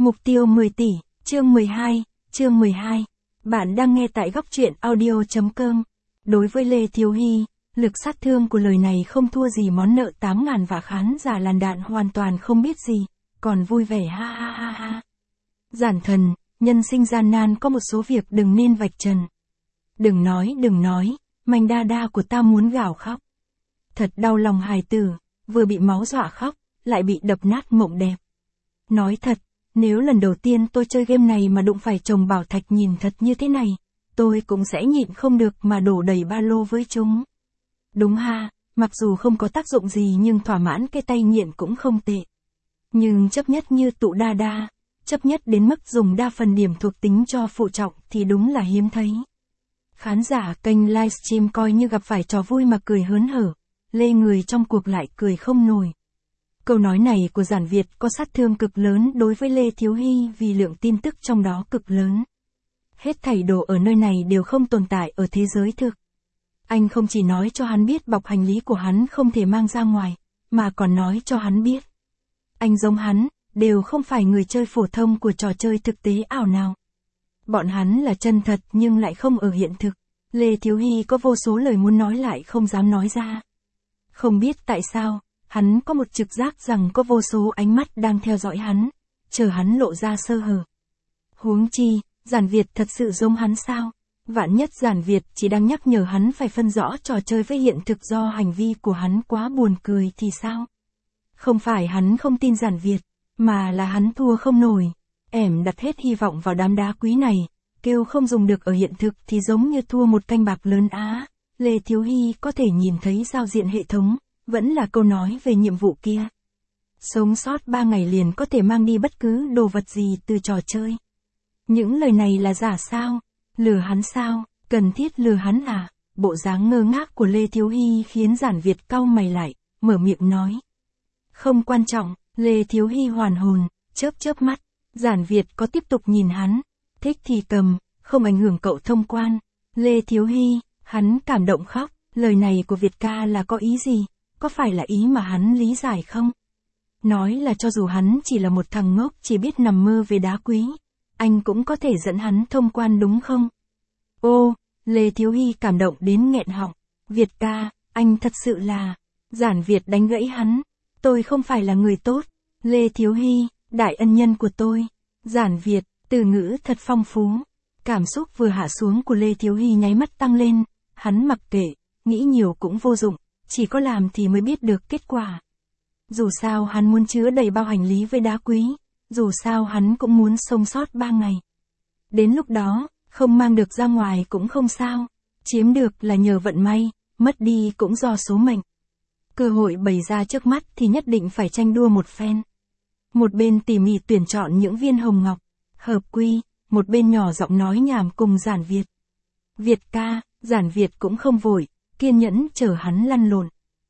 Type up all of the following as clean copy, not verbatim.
Mục tiêu 10 tỷ, chương 12. Bạn đang nghe tại góc truyện audio.com. Đối với Lê Thiếu Hy, lực sát thương của lời này không thua gì món nợ 8.000 và khán giả làn đạn hoàn toàn không biết gì, còn vui vẻ ha ha ha ha. Giản thần, nhân sinh gian nan có một số việc đừng nên vạch trần. Đừng nói, manh đa đa của ta muốn gào khóc. Thật đau lòng hài tử, vừa bị máu dọa khóc, lại bị đập nát mộng đẹp. Nói thật, nếu lần đầu tiên tôi chơi game này mà đụng phải chồng bảo thạch nhìn thật như thế này, tôi cũng sẽ nhịn không được mà đổ đầy ba lô với chúng. Đúng ha, mặc dù không có tác dụng gì nhưng thỏa mãn cái tay nghiện cũng không tệ. Nhưng chấp nhất như tụ đa đa, chấp nhất đến mức dùng đa phần điểm thuộc tính cho phụ trọng thì đúng là hiếm thấy. Khán giả kênh livestream coi như gặp phải trò vui mà cười hớn hở, lê người trong cuộc lại cười không nổi. Câu nói này của Giản Việt có sát thương cực lớn đối với Lê Thiếu Hy vì lượng tin tức trong đó cực lớn. Hết thảy đồ ở nơi này đều không tồn tại ở thế giới thực. Anh không chỉ nói cho hắn biết bọc hành lý của hắn không thể mang ra ngoài, mà còn nói cho hắn biết. Anh giống hắn, đều không phải người chơi phổ thông của trò chơi thực tế ảo nào. Bọn hắn là chân thật nhưng lại không ở hiện thực. Lê Thiếu Hy có vô số lời muốn nói lại không dám nói ra. Không biết tại sao, hắn có một trực giác rằng có vô số ánh mắt đang theo dõi hắn, chờ hắn lộ ra sơ hở. Huống chi, Giản Việt thật sự giống hắn sao? Vạn nhất Giản Việt chỉ đang nhắc nhở hắn phải phân rõ trò chơi với hiện thực do hành vi của hắn quá buồn cười thì sao? Không phải hắn không tin Giản Việt, mà là hắn thua không nổi. Đặt hết hy vọng vào đám đá quý này, kêu không dùng được ở hiện thực thì giống như thua một canh bạc lớn á. Lê Thiếu Hy có thể nhìn thấy giao diện hệ thống, vẫn là câu nói về nhiệm vụ kia. Sống sót 3 ngày liền có thể mang đi bất cứ đồ vật gì từ trò chơi. Những lời này là giả sao? Lừa hắn sao? Cần thiết lừa hắn à? Bộ dáng ngơ ngác của Lê Thiếu Hy khiến Giản Việt cau mày lại, mở miệng nói. Không quan trọng, Lê Thiếu Hy hoàn hồn, chớp mắt. Giản Việt có tiếp tục nhìn hắn. Thích thì cầm, không ảnh hưởng cậu thông quan. Lê Thiếu Hy, hắn cảm động khóc. Lời này của Việt ca là có ý gì? Có phải là ý mà hắn lý giải không? Nói là cho dù hắn chỉ là một thằng ngốc chỉ biết nằm mơ về đá quý, anh cũng có thể dẫn hắn thông quan đúng không? Ô, Lê Thiếu Hy cảm động đến nghẹn họng. Việt ca, anh thật sự là... Giản Việt đánh gãy hắn. Tôi không phải là người tốt. Lê Thiếu Hy, đại ân nhân của tôi. Giản Việt, từ ngữ thật phong phú. Cảm xúc vừa hạ xuống của Lê Thiếu Hy nháy mắt tăng lên. Hắn mặc kệ, nghĩ nhiều cũng vô dụng. Chỉ có làm thì mới biết được kết quả. Dù sao hắn muốn chứa đầy bao hành lý với đá quý. Dù sao hắn cũng muốn sống sót 3 ngày. Đến lúc đó, không mang được ra ngoài cũng không sao. Chiếm được là nhờ vận may, mất đi cũng do số mệnh. Cơ hội bày ra trước mắt thì nhất định phải tranh đua một phen. Một bên tỉ mỉ tuyển chọn những viên hồng ngọc, hợp quy, một bên nhỏ giọng nói nhảm cùng Giản Việt. Việt ca, Giản Việt cũng không vội, kiên nhẫn chờ hắn lăn lộn.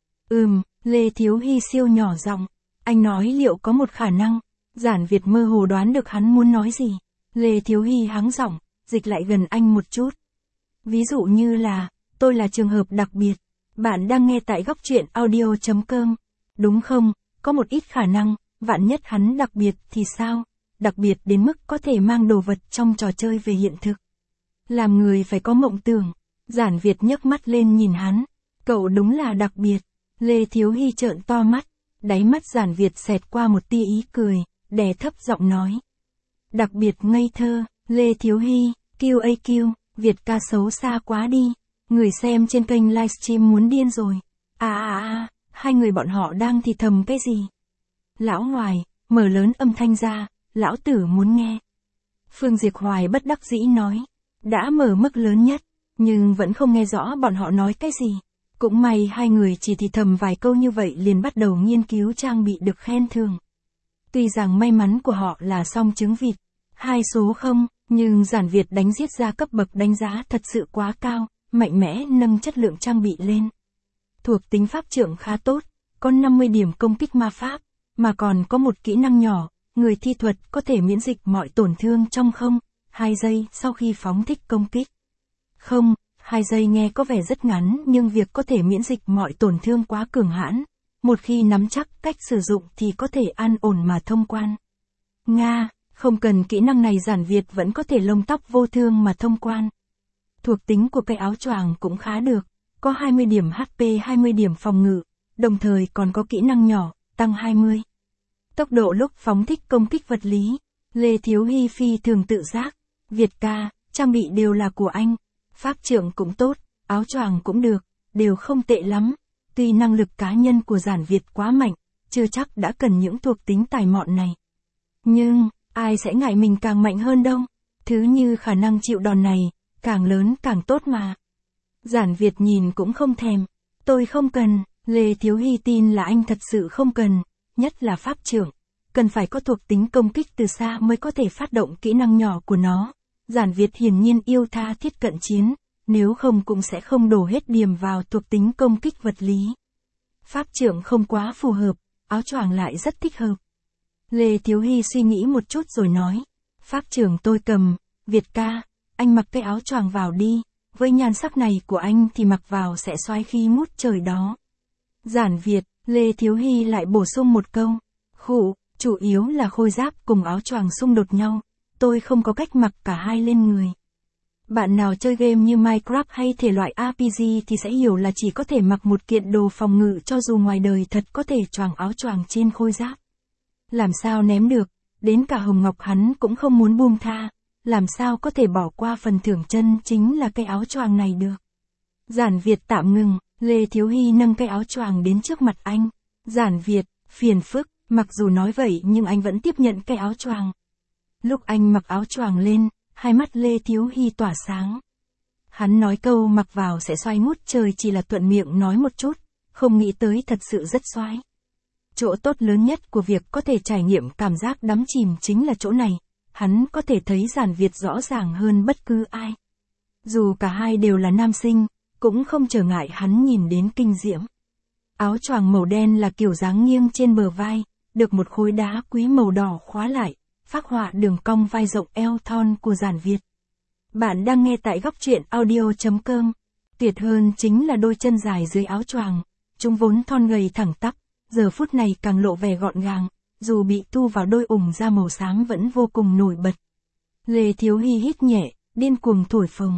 Lê Thiếu Hy siêu nhỏ giọng, anh nói liệu có một khả năng? Giản Việt mơ hồ đoán được hắn muốn nói gì. Lê Thiếu Hy hắng giọng, dịch lại gần anh một chút. Ví dụ như là, tôi là trường hợp đặc biệt. Bạn đang nghe tại góc truyện audio.com. Đúng không? Có một ít khả năng, vạn nhất hắn đặc biệt thì sao? Đặc biệt đến mức có thể mang đồ vật trong trò chơi về hiện thực. Làm người phải có mộng tưởng. Giản Việt nhấc mắt lên nhìn hắn. Cậu đúng là đặc biệt. Lê Thiếu Hy trợn to mắt. Đáy mắt Giản Việt xẹt qua một tia ý cười, đè thấp giọng nói. Đặc biệt ngây thơ, Lê Thiếu Hy, QAQ, Việt ca xấu xa quá đi. Người xem trên kênh livestream muốn điên rồi. Hai người bọn họ đang thì thầm cái gì? Lão Hoài, mở lớn âm thanh ra, lão tử muốn nghe. Phương Diệp Hoài bất đắc dĩ nói. Đã mở mức lớn nhất, nhưng vẫn không nghe rõ bọn họ nói cái gì. Cũng may hai người chỉ thì thầm vài câu như vậy liền bắt đầu nghiên cứu trang bị được khen thưởng. Tuy rằng may mắn của họ là song trứng vịt, 2 số 0, nhưng Giản Việt đánh giết ra cấp bậc đánh giá thật sự quá cao, mạnh mẽ nâng chất lượng trang bị lên. Thuộc tính pháp trượng khá tốt, có 50 điểm công kích ma pháp, mà còn có một kỹ năng nhỏ, người thi thuật có thể miễn dịch mọi tổn thương trong 2 giây sau khi phóng thích công kích. 2 giây nghe có vẻ rất ngắn nhưng việc có thể miễn dịch mọi tổn thương quá cường hãn. Một khi nắm chắc cách sử dụng thì có thể an ổn mà thông quan. Nga, Không cần kỹ năng này Giản Việt vẫn có thể lông tóc vô thương mà thông quan. Thuộc tính của cây áo choàng cũng khá được, có 20 điểm HP 20 điểm phòng ngự, đồng thời còn có kỹ năng nhỏ, tăng 20. Tốc độ lúc phóng thích công kích vật lý. Lê Thiếu Hy phi thường tự giác. Việt ca, trang bị đều là của anh. Pháp trượng cũng tốt, áo choàng cũng được, đều không tệ lắm. Tuy năng lực cá nhân của Giản Việt quá mạnh, chưa chắc đã cần những thuộc tính tài mọn này. Nhưng, ai sẽ ngại mình càng mạnh hơn đâu. Thứ như khả năng chịu đòn này, càng lớn càng tốt mà. Giản Việt nhìn cũng không thèm. Tôi không cần, Lê Thiếu Hy tin là anh thật sự không cần, nhất là pháp trượng. Cần phải có thuộc tính công kích từ xa mới có thể phát động kỹ năng nhỏ của nó. Giản Việt hiển nhiên yêu tha thiết cận chiến, nếu không cũng sẽ không đổ hết điểm vào thuộc tính công kích vật lý. Pháp trượng không quá phù hợp, áo choàng lại rất thích hợp. Lê Thiếu Hy suy nghĩ một chút rồi nói, pháp trượng tôi cầm, Việt ca, anh mặc cái áo choàng vào đi, với nhan sắc này của anh thì mặc vào sẽ xoái khí ngút trời đó. Giản Việt, Lê Thiếu Hy lại bổ sung một câu, khụ, chủ yếu là khôi giáp cùng áo choàng xung đột nhau, tôi không có cách mặc cả hai lên người. Bạn nào chơi game như Minecraft hay thể loại RPG thì sẽ hiểu là chỉ có thể mặc một kiện đồ phòng ngự cho dù ngoài đời thật có thể choàng áo choàng trên khôi giáp. Làm sao ném được, đến cả Hồng Ngọc hắn cũng không muốn buông tha, làm sao có thể bỏ qua phần thưởng chân chính là cái áo choàng này được. Giản Việt tạm ngừng, Lê Thiếu Hy nâng cái áo choàng đến trước mặt anh. Giản Việt, phiền phức, mặc dù nói vậy nhưng anh vẫn tiếp nhận cái áo choàng. Lúc anh mặc áo choàng lên, hai mắt Lê Thiếu Hy tỏa sáng. Hắn nói câu mặc vào sẽ xoay ngút trời chỉ là thuận miệng nói một chút, không nghĩ tới thật sự rất xoái. Chỗ tốt lớn nhất của việc có thể trải nghiệm cảm giác đắm chìm chính là chỗ này, hắn có thể thấy Giản Việt rõ ràng hơn bất cứ ai. Dù cả hai đều là nam sinh, cũng không trở ngại hắn nhìn đến kinh diễm. Áo choàng màu đen là kiểu dáng nghiêng trên bờ vai, được một khối đá quý màu đỏ khóa lại, phác họa đường cong vai rộng eo thon của Giản Việt. Bạn đang nghe tại góc truyện audio.com. Tuyệt hơn chính là đôi chân dài dưới áo choàng, chúng vốn thon gầy thẳng tắp, giờ phút này càng lộ vẻ gọn gàng, dù bị tu vào đôi ủng da màu xám vẫn vô cùng nổi bật. Lê Thiếu Hy hít nhẹ, điên cuồng thổi phồng.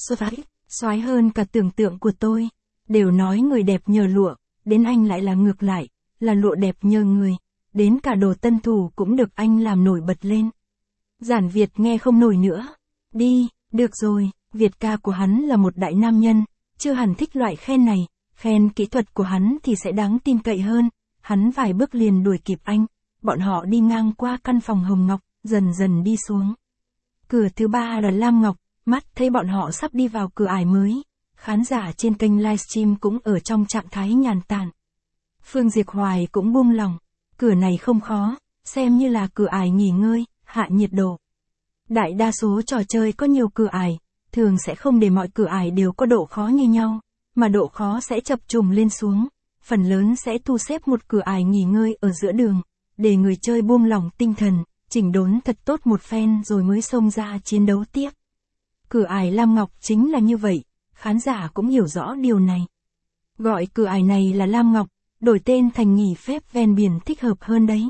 Xoái hơn cả tưởng tượng của tôi. Đều nói người đẹp nhờ lụa, đến anh lại là ngược lại, là lụa đẹp nhờ người. Đến cả đồ tân thủ cũng được anh làm nổi bật lên. Giản Việt nghe không nổi nữa. Đi, được rồi, Việt ca của hắn là một đại nam nhân, chưa hẳn thích loại khen này, khen kỹ thuật của hắn thì sẽ đáng tin cậy hơn. Hắn vài bước liền đuổi kịp anh, bọn họ đi ngang qua căn phòng Hồng Ngọc, dần dần đi xuống. Cửa thứ ba là Lam Ngọc, mắt thấy bọn họ sắp đi vào cửa ải mới. Khán giả trên kênh livestream cũng ở trong trạng thái nhàn tản. Phương Diệp Hoài cũng buông lòng. Cửa này không khó, xem như là cửa ải nghỉ ngơi, hạ nhiệt độ. Đại đa số trò chơi có nhiều cửa ải, thường sẽ không để mọi cửa ải đều có độ khó như nhau, mà độ khó sẽ chập trùng lên xuống. Phần lớn sẽ thu xếp một cửa ải nghỉ ngơi ở giữa đường, để người chơi buông lỏng tinh thần, chỉnh đốn thật tốt một phen rồi mới xông ra chiến đấu tiếp. Cửa ải Lam Ngọc chính là như vậy, khán giả cũng hiểu rõ điều này. Gọi cửa ải này là Lam Ngọc, đổi tên thành nghỉ phép ven biển thích hợp hơn đấy.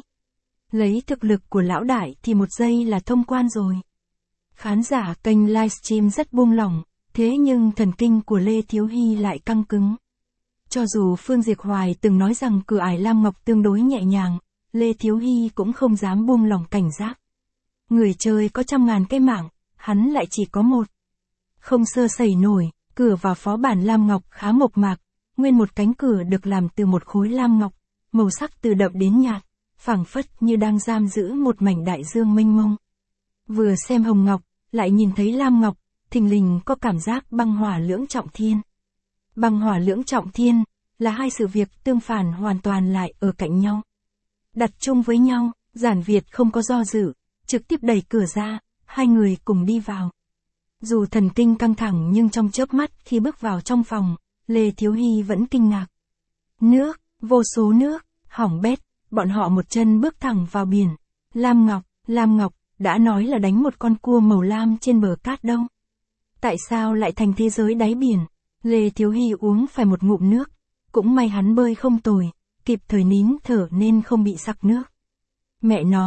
Lấy thực lực của lão đại thì một giây là thông quan rồi. Khán giả kênh livestream rất buông lỏng, thế nhưng thần kinh của Lê Thiếu Hy lại căng cứng. Cho dù Phương Diệp Hoài từng nói rằng cửa ải Lam Ngọc tương đối nhẹ nhàng, Lê Thiếu Hy cũng không dám buông lỏng cảnh giác. Người chơi có 100.000 cái mạng, hắn lại chỉ có một. Không sơ sẩy nổi, cửa vào phó bản Lam Ngọc khá mộc mạc, nguyên một cánh cửa được làm từ một khối lam ngọc, màu sắc từ đậm đến nhạt, phảng phất như đang giam giữ một mảnh đại dương mênh mông. Vừa xem hồng ngọc, lại nhìn thấy lam ngọc, thình lình có cảm giác băng hỏa lưỡng trọng thiên. Băng hỏa lưỡng trọng thiên, là hai sự việc tương phản hoàn toàn lại ở cạnh nhau. Đặt chung với nhau, Giản Việt không có do dự, trực tiếp đẩy cửa ra, hai người cùng đi vào. Dù thần kinh căng thẳng nhưng trong chớp mắt khi bước vào trong phòng, Lê Thiếu Hy vẫn kinh ngạc. Nước, vô số nước, hỏng bét, bọn họ một chân bước thẳng vào biển. Lam Ngọc, đã nói là đánh một con cua màu lam trên bờ cát đâu. Tại sao lại thành thế giới đáy biển? Lê Thiếu Hy uống phải một ngụm nước, cũng may hắn bơi không tồi, kịp thời nín thở nên không bị sặc nước. Mẹ nó,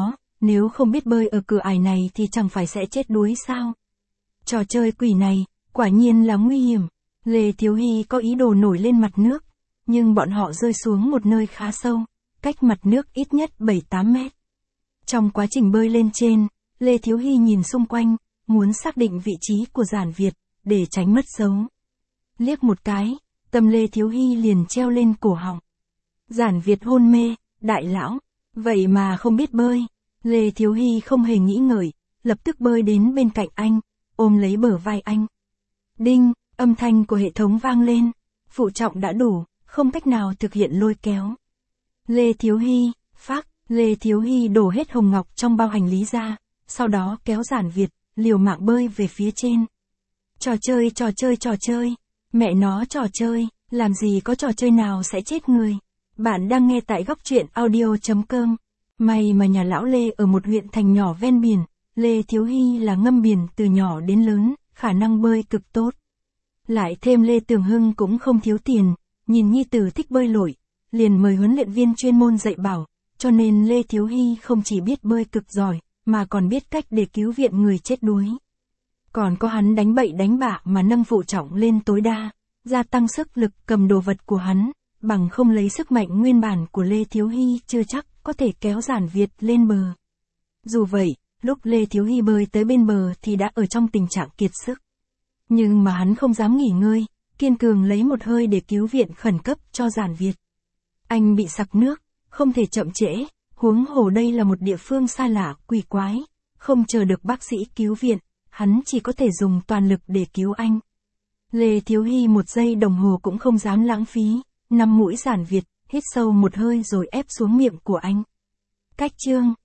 Nếu không biết bơi ở cửa ải này thì chẳng phải sẽ chết đuối sao? Trò chơi quỷ này, quả nhiên là nguy hiểm. Lê Thiếu Hy có ý đồ nổi lên mặt nước, nhưng bọn họ rơi xuống một nơi khá sâu, cách mặt nước ít nhất 7-8 mét. Trong quá trình bơi lên trên, Lê Thiếu Hy nhìn xung quanh, muốn xác định vị trí của Giản Việt, để tránh mất dấu. Liếc một cái, tâm Lê Thiếu Hy liền treo lên cổ họng. Giản Việt hôn mê, đại lão, vậy mà không biết bơi. Lê Thiếu Hy không hề nghĩ ngợi, lập tức bơi đến bên cạnh anh, ôm lấy bờ vai anh. Đinh, âm thanh của hệ thống vang lên, phụ trọng đã đủ, không cách nào thực hiện lôi kéo. Lê Thiếu Hy, phác, Lê Thiếu Hy đổ hết hồng ngọc trong bao hành lý ra, sau đó kéo Giản Việt, liều mạng bơi về phía trên. Trò chơi, mẹ nó trò chơi, làm gì có trò chơi nào sẽ chết người. Bạn đang nghe tại góc truyện audio.com. May mà nhà lão Lê ở một huyện thành nhỏ ven biển, Lê Thiếu Hy là ngâm biển từ nhỏ đến lớn, khả năng bơi cực tốt. Lại thêm Lê Tường Hưng cũng không thiếu tiền, nhìn nhi tử thích bơi lội, liền mời huấn luyện viên chuyên môn dạy bảo, cho nên Lê Thiếu Hy không chỉ biết bơi cực giỏi, mà còn biết cách để cứu viện người chết đuối. Còn có hắn đánh bậy đánh bạ mà nâng phụ trọng lên tối đa, gia tăng sức lực cầm đồ vật của hắn, bằng không lấy sức mạnh nguyên bản của Lê Thiếu Hy chưa chắc có thể kéo Giản Việt lên bờ. Dù vậy, lúc Lê Thiếu Hy bơi tới bên bờ thì đã ở trong tình trạng kiệt sức. Nhưng mà hắn không dám nghỉ ngơi, kiên cường lấy một hơi để cứu viện khẩn cấp cho Giản Việt. Anh bị sặc nước, không thể chậm trễ, huống hồ đây là một địa phương xa lạ, quỷ quái, không chờ được bác sĩ cứu viện, hắn chỉ có thể dùng toàn lực để cứu anh. Lê Thiếu Hy một giây đồng hồ cũng không dám lãng phí, nắm mũi Giản Việt, hít sâu một hơi rồi ép xuống miệng của anh. Cách chương